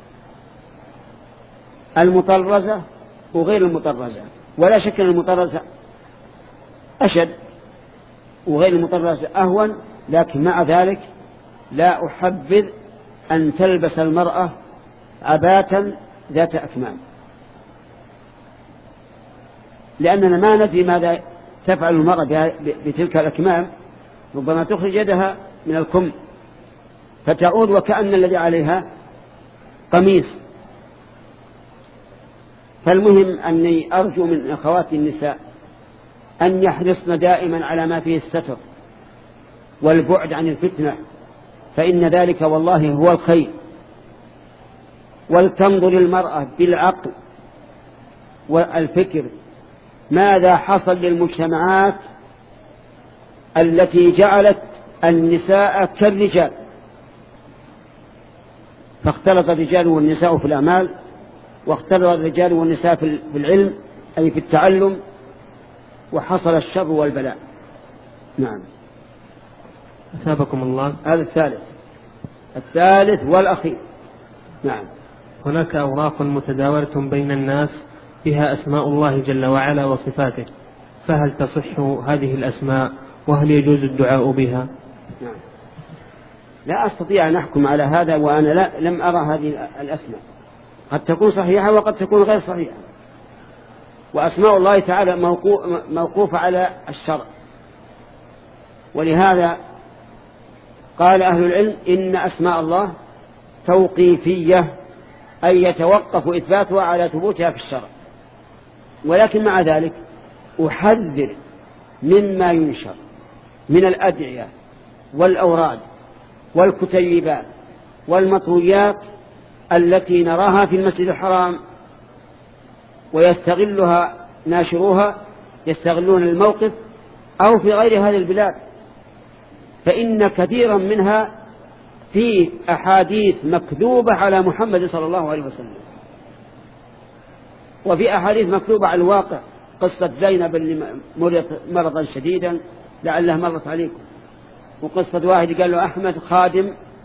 المطرزة وغير المطرزة، ولا شك أن المطرزة أشد وغير المطرزة أهون، لكن مع ذلك لا أحبذ أن تلبس المرأة عباءة ذات أكمام، لأننا ما ندري ماذا تفعل المرأة بتلك الأكمام، ربما تخرج يدها من الكم فتعود وكأن الذي عليها قميص. فالمهم أني أرجو من أخواتي النساء أن يحرصن دائما على ما فيه الستر والبعد عن الفتنة، فإن ذلك والله هو الخير. ولتنظر المرأة بالعقل والفكر ماذا حصل للمجتمعات التي جعلت النساء كالرجال، فاختلط الرجال والنساء في الأعمال، واختلط الرجال والنساء في العلم أي في التعلم، وحصل الشر والبلاء. نعم. أثابكم الله. هذا الثالث الثالث والأخير. نعم. هناك أوراق متداولة بين الناس فيها أسماء الله جل وعلا وصفاته، فهل تصح هذه الأسماء، وهل يجوز الدعاء بها؟ نعم. لا أستطيع أن أحكم على هذا وأنا لا لم أرى هذه الأسماء، قد تكون صحيحة وقد تكون غير صحيحة، وأسماء الله تعالى موقوفة على الشرع، ولهذا قال أهل العلم إن أسماء الله توقيفية، أي يتوقف إثباتها على ثبوتها في الشرع. ولكن مع ذلك أحذر مما ينشر من الأدعية والأوراد والكتيبات والمطويات التي نراها في المسجد الحرام ويستغلها ناشروها، يستغلون الموقف، أو في غير هذه البلاد، فإن كثيرا منها في أحاديث مكذوبة على محمد صلى الله عليه وسلم، وفي أحاديث مكذوبة على الواقع، قصة زينب اللي مرض مرضا شديدا لعلها مرت عليكم، وقصة واحد قال له أحمد خادم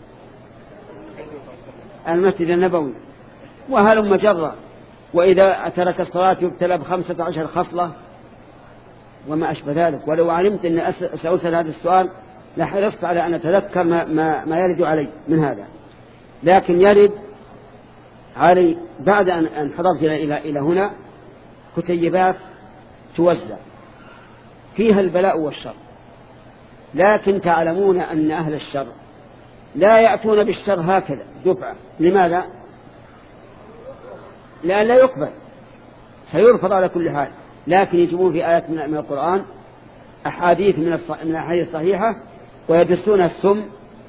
المسجد النبوي وهلم جرا، وإذا ترك الصلاة يبتلى بخمسة عشر خصلة وما أشبه ذلك. ولو علمت أن سأسأل هذا السؤال لحرصت على أن أتذكر ما, ما, ما يرد علي من هذا، لكن يرد علي بعد أن حضرت إلى, إلى هنا كتيبات توزع فيها البلاء والشر، لكن تعلمون أن أهل الشر لا يأتون بالشر هكذا دفعة. لماذا؟ لأن لا يقبل، سيرفض على كل حال، لكن يجيبون في آيات من القرآن أحاديث من الأحاديث الصحيحة ويدسون السم،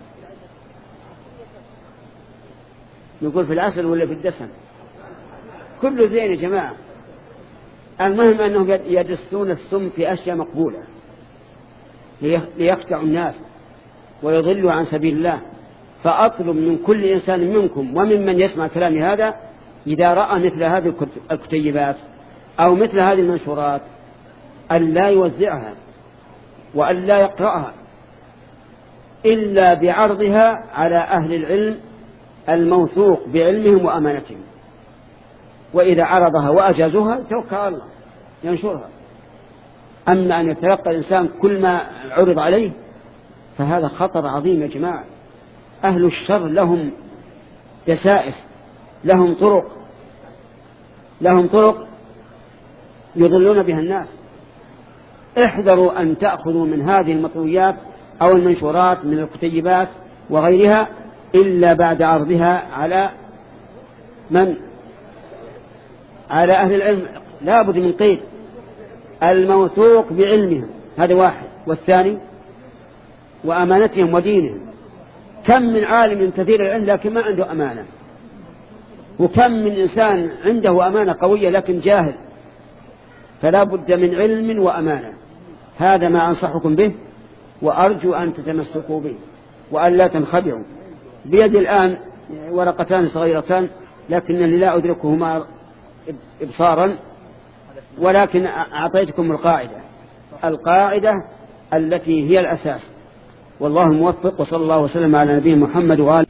نقول في العسل ولا في الدسم، كله زين يا جماعة. المهم أنهم يدسون السم في أشياء مقبولة ليخدعوا الناس ويضلوا عن سبيل الله. فأطلب من كل إنسان منكم ومن من يسمع كلامي هذا إذا رأى مثل هذه الكتيبات أو مثل هذه المنشورات أن لا يوزعها وأن لا يقرأها إلا بعرضها على أهل العلم الموثوق بعلمهم وأمانتهم، وإذا عرضها وأجازوها توكل على الله ينشرها. أما أن يتلقى الإنسان كل ما عرض عليه فهذا خطر عظيم يا جماعة. أهل الشر لهم دسائس، لهم طرق لهم طرق يضلون بها الناس. احذروا أن تأخذوا من هذه المطويات أو المنشورات من الكتيبات وغيرها إلا بعد عرضها على من؟ على أهل العلم. لا بد من قيد الموثوق بعلمهم، هذا واحد. والثاني وأمانتهم ودينهم. كم من عالم كثير العلم لكن ما عنده أمانة، وكم من إنسان عنده أمانة قوية لكن جاهل. فلا بد من علم وأمانة. هذا ما أنصحكم به، وأرجو أن تتمسكوا به وأن لا تنخدعوا. بيد الآن ورقتان صغيرتان لكنني لا أدركهما إبصارا، ولكن أعطيتكم القاعدة القاعدة التي هي الأساس. والله موفق، وصلى الله وسلم على نبينا محمد وآله.